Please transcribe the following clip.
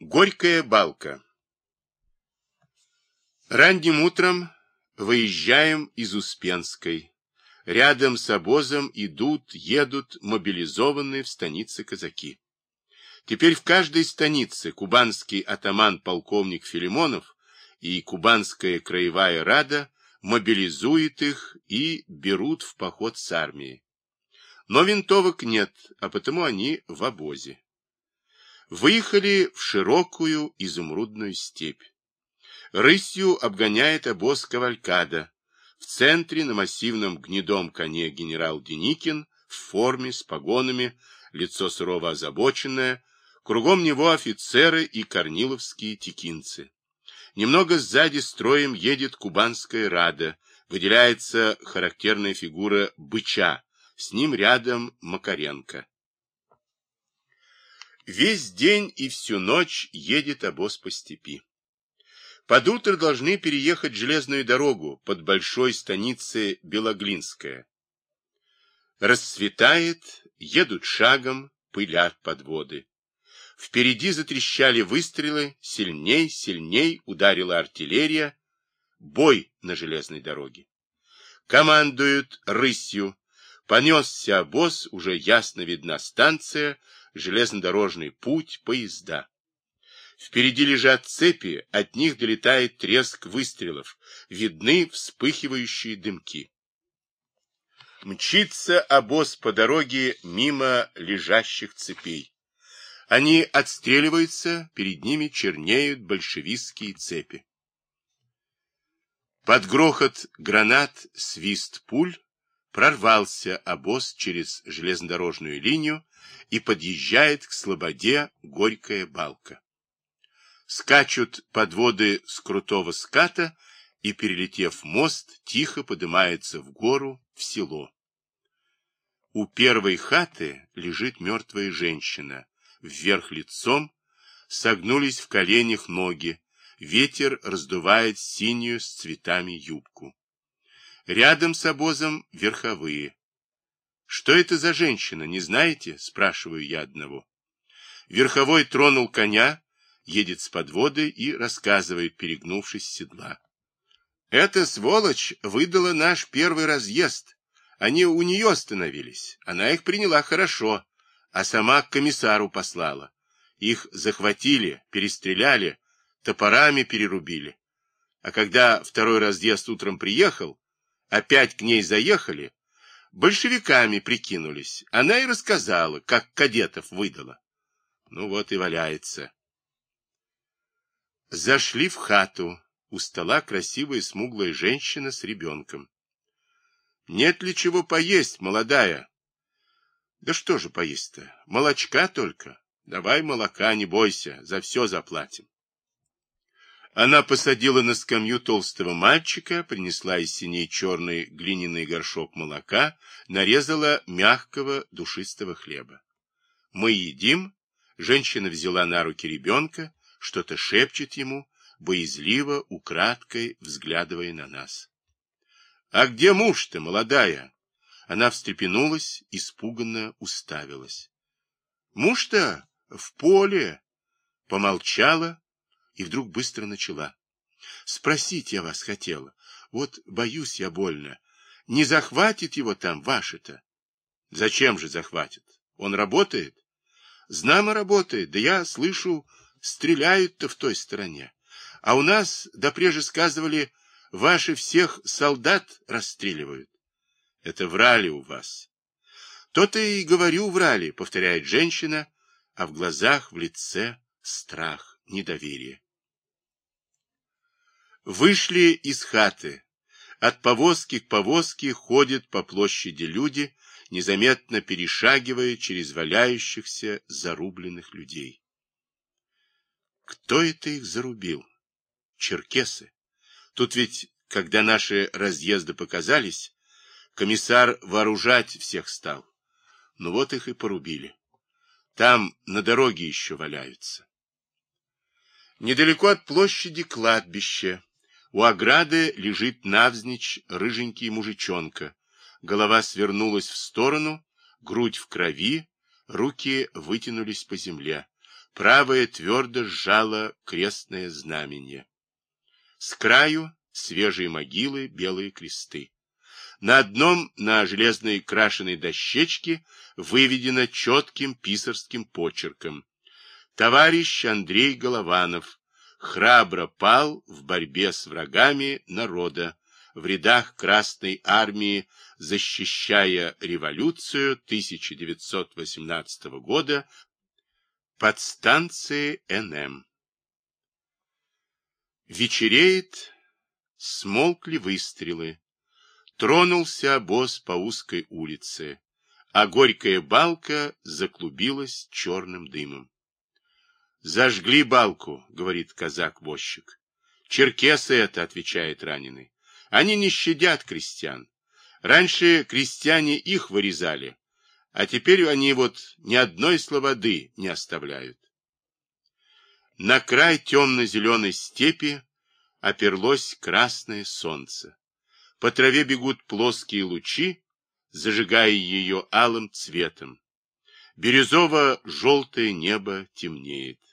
Горькая Балка. Ранним утром выезжаем из Успенской. Рядом с обозом едут мобилизованные в станице казаки. Теперь в каждой станице кубанский атаман полковник Филимонов и Кубанская краевая рада мобилизует их и берут в поход с армией. Но винтовок нет, а потому они в обозе. Выехали в широкую изумрудную степь. Рысью обгоняет обоз кавалькада. В центре на массивном гнедом коне генерал Деникин в форме с погонами, лицо сурово озабоченное, кругом него офицеры и корниловские текинцы. Немного сзади строем едет Кубанская рада, выделяется характерная фигура быча, с ним рядом Макаренко. Весь день и всю ночь едет обоз по степи. Под утро должны переехать железную дорогу под большой станицей Белоглинская. Расцветает, едут шагом, пылят подводы. Впереди затрещали выстрелы, сильней ударила артиллерия. Бой на железной дороге. Командуют рысью. Понесся обоз, уже ясно видна станция, железнодорожный путь, поезда. Впереди лежат цепи, от них долетает треск выстрелов, видны вспыхивающие дымки. Мчится обоз по дороге мимо лежащих цепей. Они отстреливаются, перед ними чернеют большевистские цепи. Под грохот гранат, свист пуль прорвался обоз через железнодорожную линию и подъезжает к слободе Горькая Балка. Скачут подводы с крутого ската и, перелетев мост, тихо поднимаются в гору, в село. У первой хаты лежит мертвая женщина, вверх лицом, согнулись в коленях ноги, ветер раздувает синюю с цветами юбку. Рядом с обозом верховые. «Что это за женщина, не знаете?» — спрашиваю я одного. Верховой тронул коня, едет с подводы и рассказывает, перегнувшись с седла. «Эта сволочь выдала наш первый разъезд. Они у нее остановились. Она их приняла хорошо, а сама к комиссару послала. Их захватили, перестреляли, топорами перерубили. А когда второй разъезд утром приехал, опять к ней заехали, большевиками прикинулись. Она и рассказала, как кадетов выдала. Ну вот и валяется». Зашли в хату. У стола красивая смуглая женщина с ребенком. «Нет ли чего поесть, молодая?» «Да что же поесть-то? Молочка только. Давай молока, не бойся, за все заплатим». Она посадила на скамью толстого мальчика, принесла из синей черный глиняный горшок молока, нарезала мягкого душистого хлеба. Мы едим, женщина взяла на руки ребенка, что-то шепчет ему, боязливо, украдкой взглядывая на нас. «А где муж-то, молодая?» Она встрепенулась, испуганно уставилась. «Муж-то в поле!» Помолчала и вдруг быстро начала. «Спросить я вас хотела. Вот боюсь я больно. Не захватит его там ваши-то?» «Зачем же захватит? Он работает?» «Знамо работает, да я слышу, стреляют-то в той стороне. А у нас, допреже сказывали, ваши всех солдат расстреливают». «Это врали у вас». «То-то и говорю, врали», — повторяет женщина, а в глазах, в лице страх, недоверие. Вышли из хаты. От повозки к повозке ходят по площади люди, незаметно перешагивая через валяющихся зарубленных людей. Кто это их зарубил? Черкесы. Тут ведь, когда наши разъезды показались, комиссар вооружать всех стал. Ну вот их и порубили. Там на дороге еще валяются. Недалеко от площади кладбище. У ограды лежит навзничь рыженький мужичонка. Голова свернулась в сторону, грудь в крови, руки вытянулись по земле. правая твердо сжала крестное знамение. С краю свежие могилы, белые кресты. На одном на железной крашеной дощечке выведено четким писарским почерком: «Товарищ Андрей Голованов храбро пал в борьбе с врагами народа в рядах Красной Армии, защищая революцию 1918 года под станцией НМ». Вечереет, смолкли выстрелы, тронулся обоз по узкой улице, а горькая балка заклубилась черным дымом. «Зажгли балку», — говорит казак-возчик. «Черкесы это», — отвечает раненый. «Они не щадят крестьян. Раньше крестьяне их вырезали, а теперь они вот ни одной слободы не оставляют». На край темно-зеленой степи оперлось красное солнце. По траве бегут плоские лучи, зажигая ее алым цветом. Бирюзово-желтое небо темнеет.